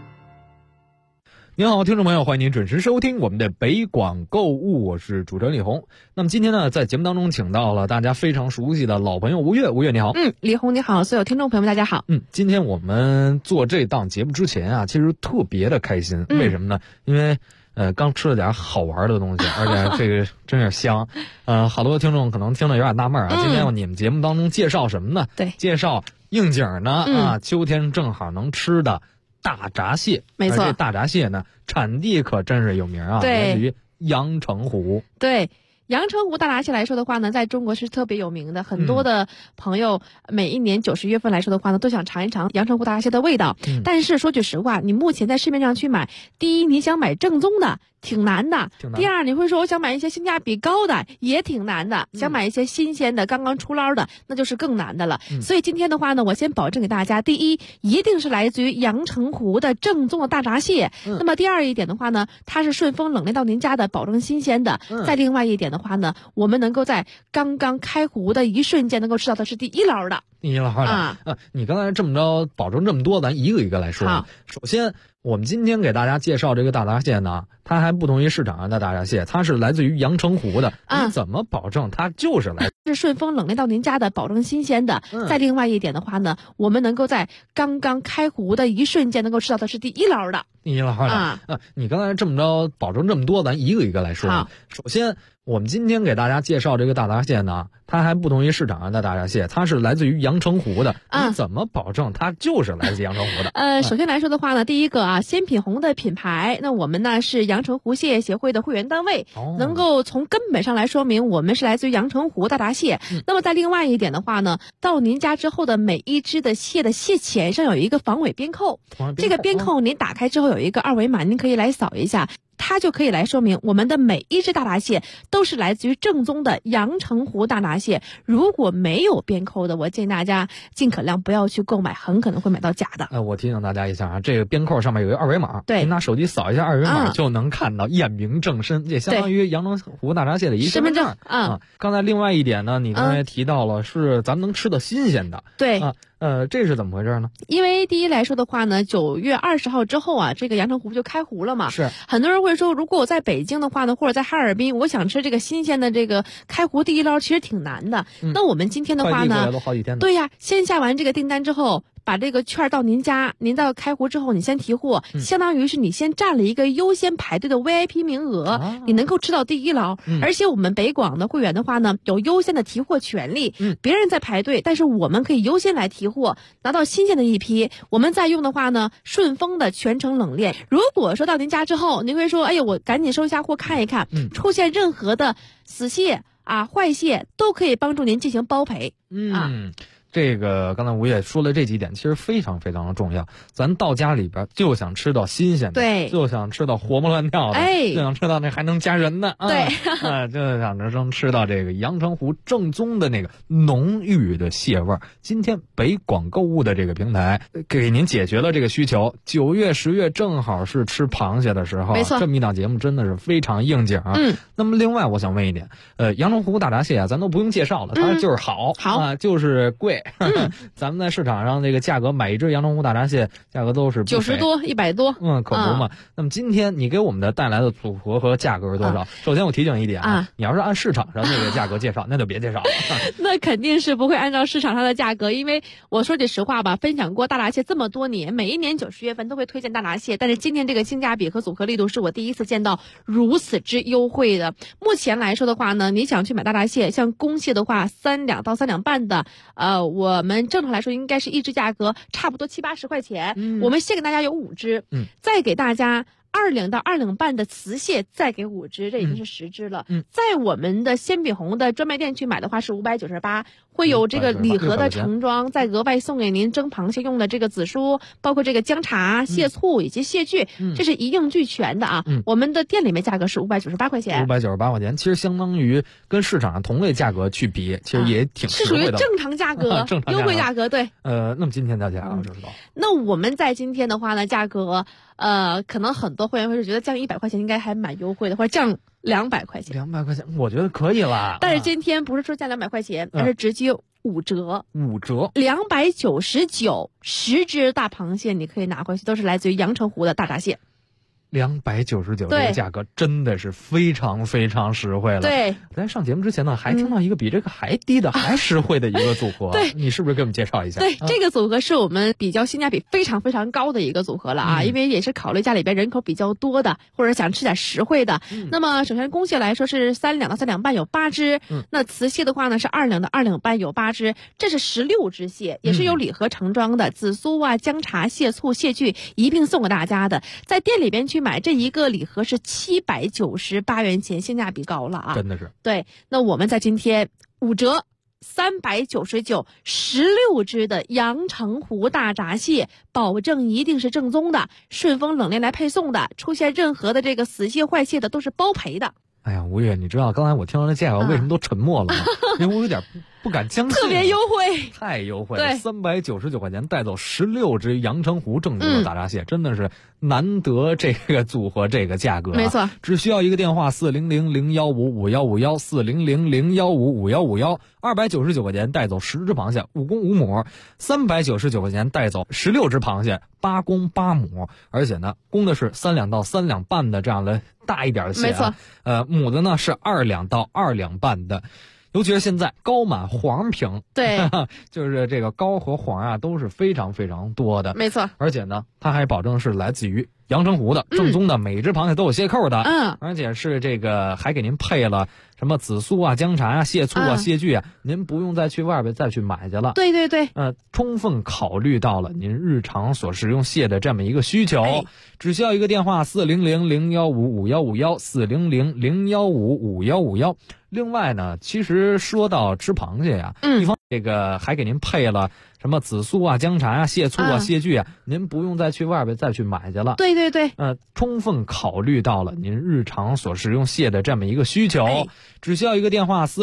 您好，听众朋友，欢迎您准时收听我们的北广购物，我是主持人李红。那么今天呢，在节目当中请到了大家非常熟悉的老朋友吴越，吴越你好。 李红你好，所有听众朋友们大家好。 今天我们做这档节目之前啊，其实特别的开心，为什么呢？因为刚吃了点好玩的东西，而且这个真是香。好多听众可能听得有点纳闷啊，今天你们节目当中介绍什么呢？ 对， 介绍应景呢秋天正好能吃的大闸蟹。 没错， 这大闸蟹呢，产地可真是有名啊，来自于阳澄湖。 对。阳澄湖大闸蟹来说的话呢，在中国是特别有名的，很多的朋友每一年9、10月份来说的话呢，都想尝一尝阳澄湖大闸蟹的味道。但是说句实话，你目前在市面上去买，第一，你想买正宗的挺难的；第二，你会说我想买一些性价比高的，也挺难的；想买一些新鲜的、刚刚出捞的，那就是更难的了。所以今天的话呢，我先保证给大家，第一，一定是来自于阳澄湖的正宗的大闸蟹。那么第二一点的话呢，它是顺丰冷链到您家的，保证新鲜的。再另外一点的话呢，我们能够在刚刚开湖的一瞬间能够吃到的是第一捞的。 第一捞的你刚才这么着保证这么多，咱一个一个来说。 好， 首先我们今天给大家介绍这个大闸蟹呢，它还不同于市场上的大闸蟹，它是来自于阳澄湖的。你怎么保证它就是来是顺丰冷链到您家的，保证新鲜的。再另外一点的话呢，我们能够在刚刚开湖的一瞬间能够吃到的是第一捞的。 第一捞的你刚才这么着保证这么多，咱一个一个来说。 好， 首先我们今天给大家介绍这个大闸蟹呢，它还不同于市场上的大闸蟹，它是来自于阳澄湖的。你怎么保证它就是来自阳澄湖的？ 首先来说的话呢，第一个鲜品红的品牌，那我们呢是阳澄湖蟹业协会的会员单位，能够从根本上来说明我们是来自于阳澄湖大闸蟹。那么在另外一点的话呢，到您家之后的每一只的蟹的蟹钳上有一个防伪边扣，这个边扣您打开之后有一个2维码，您可以来扫一下。它就可以来说明我们的每一只大闸蟹都是来自于正宗的阳澄湖大闸蟹。如果没有边扣的，我建议大家尽可量不要去购买，很可能会买到假的。 我提醒大家一下啊，这个边扣上面有一个2维码， 对， 您拿手机扫一下2维码就能看到，验明正身，这相当于阳澄湖大闸蟹的一身份证啊。刚才另外一点呢，你刚才提到了是咱们能吃到新鲜的， 对这是怎么回事呢？ 因为第一来说的话呢，9月20号之后啊，这个阳澄湖就开湖了嘛。 是， 很多人会说，如果我在北京的话呢，或者在哈尔滨，我想吃这个新鲜的这个开湖第一捞，其实挺难的。那我们今天的话呢， 都好几天对呀，先下完这个订单之后，把这个券到您家，您到开湖之后，你先提货，相当于是你先占了一个优先排队的 VIP 名额，你能够吃到第一捞。而且我们北广的会员的话呢，有优先的提货权利，别人在排队，但是我们可以优先来提货，拿到新鲜的一批。我们再用的话呢，顺丰的全程冷链。如果说到您家之后，您会说，哎呀，我赶紧收一下货看一看，出现任何的死蟹坏蟹，都可以帮助您进行包赔。 这个刚才吴也说了这几点，其实非常非常的重要。咱到家里边就想吃到新鲜的， 对， 就想吃到活蹦乱跳的，就想吃到那还能加人的， 对， 就想吃到这个阳澄湖正宗的那个浓郁的蟹味儿。今天北广购物的这个平台给您解决了这个需求。9月、10月正好是吃螃蟹的时候， 没错， 这么一档节目真的是非常应景。那么另外我想问一点，阳澄湖大闸蟹咱都不用介绍了，它就是好就是贵。咱们在市场上这个价格买一只阳澄湖大闸蟹价格都是 90多100多， 可不嘛。那么今天你给我们的带来的组合和价格是多少？首先我提醒一点你要是按市场上那个价格介绍，那就别介绍了。 那肯定是不会按照市场上的价格，因为我说句实话吧，分享过大闸蟹这么多年，每一年9、10月份都会推荐大闸蟹，但是今天这个性价比和组合力度是我第一次见到如此之优惠的。目前来说的话呢，你想去买大闸蟹，像公蟹的话3两到3两半的，我们正常来说应该是一只价格差不多70、80块钱，我们先给大家有5只，再给大家2两到2两半的雌蟹，再给5只，这已经是10只了。在我们的鲜饼红的专卖店去买的话是598， 会有这个礼盒的盛装，再额外送给您蒸螃蟹用的这个紫苏，包括这个姜茶、蟹醋以及蟹具，这是一应俱全的啊。我们的店里面价格是598块钱 ，598块钱，其实相当于跟市场上同类价格去比，其实也挺是属于正常价格，优惠价格。对。 那么今天的价格知道？ 那我们在今天的话呢，价格可能很多会员会是觉得降100块钱应该还蛮优惠的，或者降200块钱。 200块钱，我觉得可以了。 但是今天不是说降200块钱，而是直接5折。 5折 ，299 10只大螃蟹你可以拿回去，都是来自于阳澄湖的大闸蟹。 299这个价格真的是非常非常实惠了。 对， 在上节目之前呢，还听到一个比这个还低的、还实惠的一个组合。 对， 你是不是给我们介绍一下？ 对，这个组合是我们比较性价比非常非常高的一个组合了啊，因为也是考虑家里边人口比较多的，或者想吃点实惠的。那么首先公蟹来说是3两到3两半有8只，那雌蟹的话呢是2两到2两半有8只，这是16只蟹，也是有礼盒盛装的，紫苏啊、姜茶、蟹醋、蟹具一并送给大家的。在店里边去买这一个礼盒是798元钱，性价比高了啊！ 真的是。 对，那我们在今天5折，399 16只的阳澄湖大闸蟹，保证一定是正宗的，顺丰冷链来配送的，出现任何的这个死蟹坏蟹的都是包赔的。 哎呀，吴越，你知道刚才我听到这价格为什么都沉默了吗？因为我有点不敢相信， 特别优惠， 太优惠了，399块钱带走16只阳澄湖正宗的大闸蟹，真的是难得这个组合这个价格， 没错， 只需要一个电话400-015-5151，400-015-5151，299块钱带走10只螃蟹，5公5母，399块钱带走16只螃蟹，8公8母，而且呢，公的是3两到3两半的这样的大一点的蟹， 没错， 母的呢是2两到2两半的。尤其是现在膏满黄平， 对， 就是这个膏和黄啊都是非常非常多的， 没错。 而且呢，它还保证是来自于阳澄湖的正宗的，每只螃蟹都有蟹扣的，而且是这个还给您配了什么紫苏啊、姜茶啊、蟹醋啊、蟹具啊，您不用再去外边再去买去了。 对对对， 充分考虑到了您日常所食用蟹的这么一个需求，只需要一个电话400-015-5151，400-015-5151。另外呢，其实说到吃螃蟹呀，一方这个还给您配了什么紫苏啊、姜茶啊、蟹醋啊、蟹具啊，您不用再去外边再去买去了。 对对对， 充分考虑到了您日常所食用蟹的这么一个需求，只需要一个电话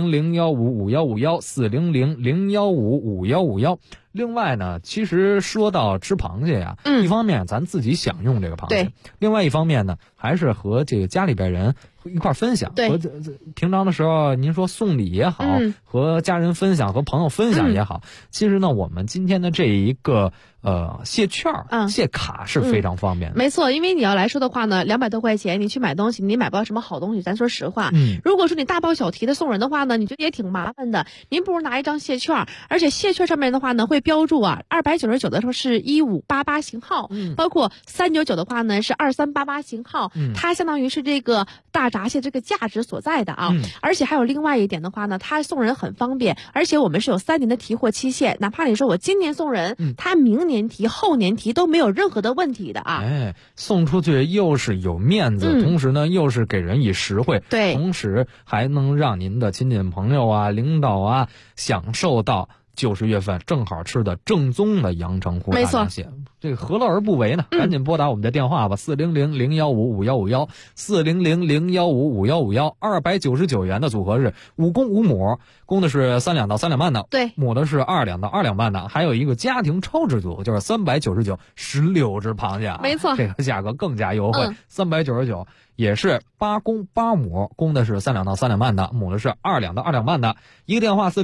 400-015-5151，400-015-5151。另外呢，其实说到吃螃蟹呀，一方面咱自己享用这个螃蟹，另外一方面呢，还是和这个家里边人一块分享。和平常的时候，您说送礼也好，和家人分享，和朋友分享也好，其实呢，我们今天的这一个蟹券、蟹卡是非常方便的。 没错，因为你要来说的话呢，200多块钱你去买东西，你买不到什么好东西。咱说实话，如果说你大包小提的送人的话呢，你觉得也挺麻烦的。您不如拿一张蟹券，而且蟹券上面的话呢，会标注299的时候是1588型号，包括399的话呢是2388型号，它相当于是这个大闸蟹这个价值所在的啊。而且还有另外一点的话呢，它送人很方便，而且我们是有3年的提货期限，哪怕你说我今年送人，他明年提、后年提都没有任何的问题的啊。 送出去又是有面子，同时呢又是给人以实惠， 对， 同时还能让您的亲戚朋友啊、领导啊享受到90月份正好吃的正宗的阳澄湖大闸蟹，这个何乐而不为呢？赶紧拨打我们的电话吧，400-015-5151，400-015-5151，299元的组合是5公5母，公的是3两到3两半的， 对， 母的是2两到2两半的，还有一个家庭超值组，就是399 16只螃蟹， 没错， 这个价格更加优惠，399。也是8公8母，公的是3两到3两半的，母的是2两到2两半的。一个电话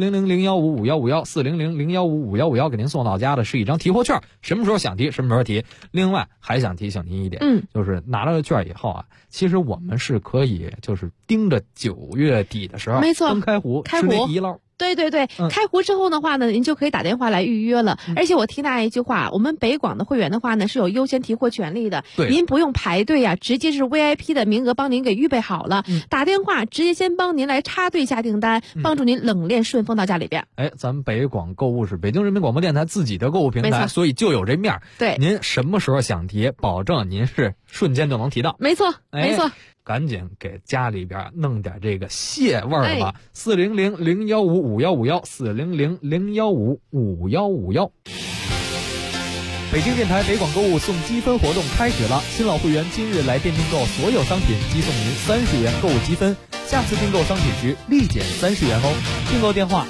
400-015-5151，400-015-5151，给您送到家的是一张提货券，什么时候想提什么时候提。另外还想提醒您一点，就是拿到了券以后啊，其实我们是可以就是盯着9月底的时候， 没错， 刚开湖吃那一捞。 对对对，开湖之后的话呢，您就可以打电话来预约了。而且我提大家一句话，我们北广的会员的话呢是有优先提货权利的，您不用排队啊，直接是 VIP 的名额帮您给预备好了，打电话直接先帮您来插队下订单，帮助您冷链顺丰到家里边。 咱们北广购物是北京人民广播电台自己的购物平台，所以就有这面。 对， 您什么时候想提，保证您是瞬间就能提到。 没错，没错。 赶紧给家里边弄点这个蟹味儿吧，400-015-5151， ，400-0151。 北京电台北广购物送积分活动开始了，新老会员今日来店订购所有商品即送您30元购物积分，下次订购商品时立减30元哦。订购电话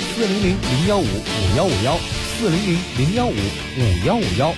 400-015-5151，400-015-5151。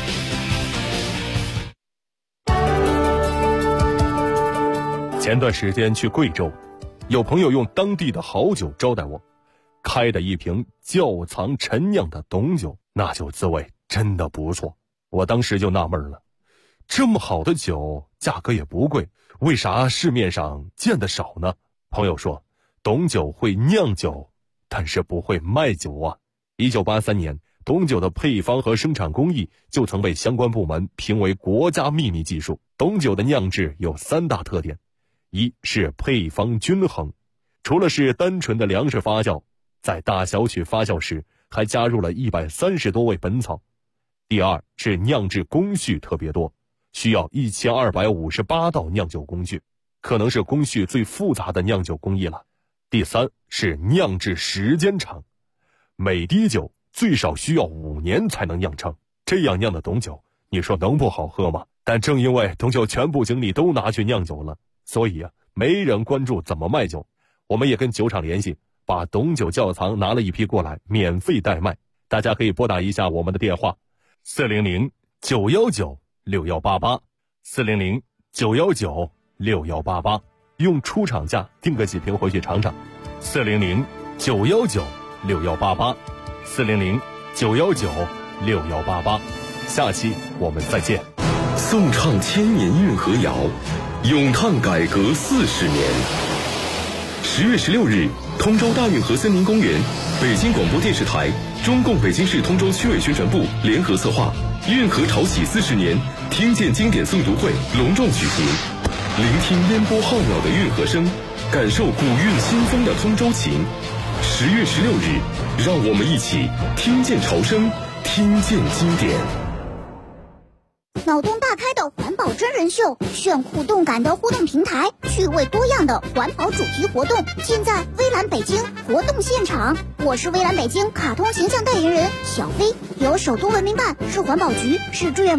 前段时间去贵州，有朋友用当地的好酒招待我，开的一瓶窖藏陈酿的董酒，那酒滋味真的不错。我当时就纳闷了，这么好的酒价格也不贵，为啥市面上见得少呢？朋友说，董酒会酿酒，但是不会卖酒啊。1983年，董酒的配方和生产工艺就曾被相关部门评为国家秘密技术。董酒的酿制有3大特点，一是配方均衡，除了是单纯的粮食发酵，在大小曲发酵时还加入了130多味本草。第二是酿制工序特别多，需要1258道酿酒工序，可能是工序最复杂的酿酒工艺了。第三是酿制时间长，每滴酒最少需要5年才能酿成，这样酿的董酒，你说能不好喝吗？但正因为董酒全部精力都拿去酿酒了，所以没人关注怎么卖酒。我们也跟酒厂联系，把董酒窖藏拿了一批过来，免费代卖。大家可以拨打一下我们的电话，400-919-6188，400-919-6188，用出厂价订个几瓶回去尝尝。400-919-6188，400-919-6188。下期我们再见。 颂唱千年运河谣，咏叹改革40年。10月16日，通州大运河森林公园，北京广播电视台、中共北京市通州区委宣传部联合策划运河潮起40年听见经典诵读会隆重举行，聆听烟波浩渺的运河声，感受古韵新风的通州情。10月16日，让我们一起听见潮声，听见经典。 脑洞大开的环保真人秀，炫酷动感的互动平台，趣味多样的环保主题活动，尽在微蓝北京活动现场。我是微蓝北京卡通形象代言人小飞，由首都文明办、市环保局、市志愿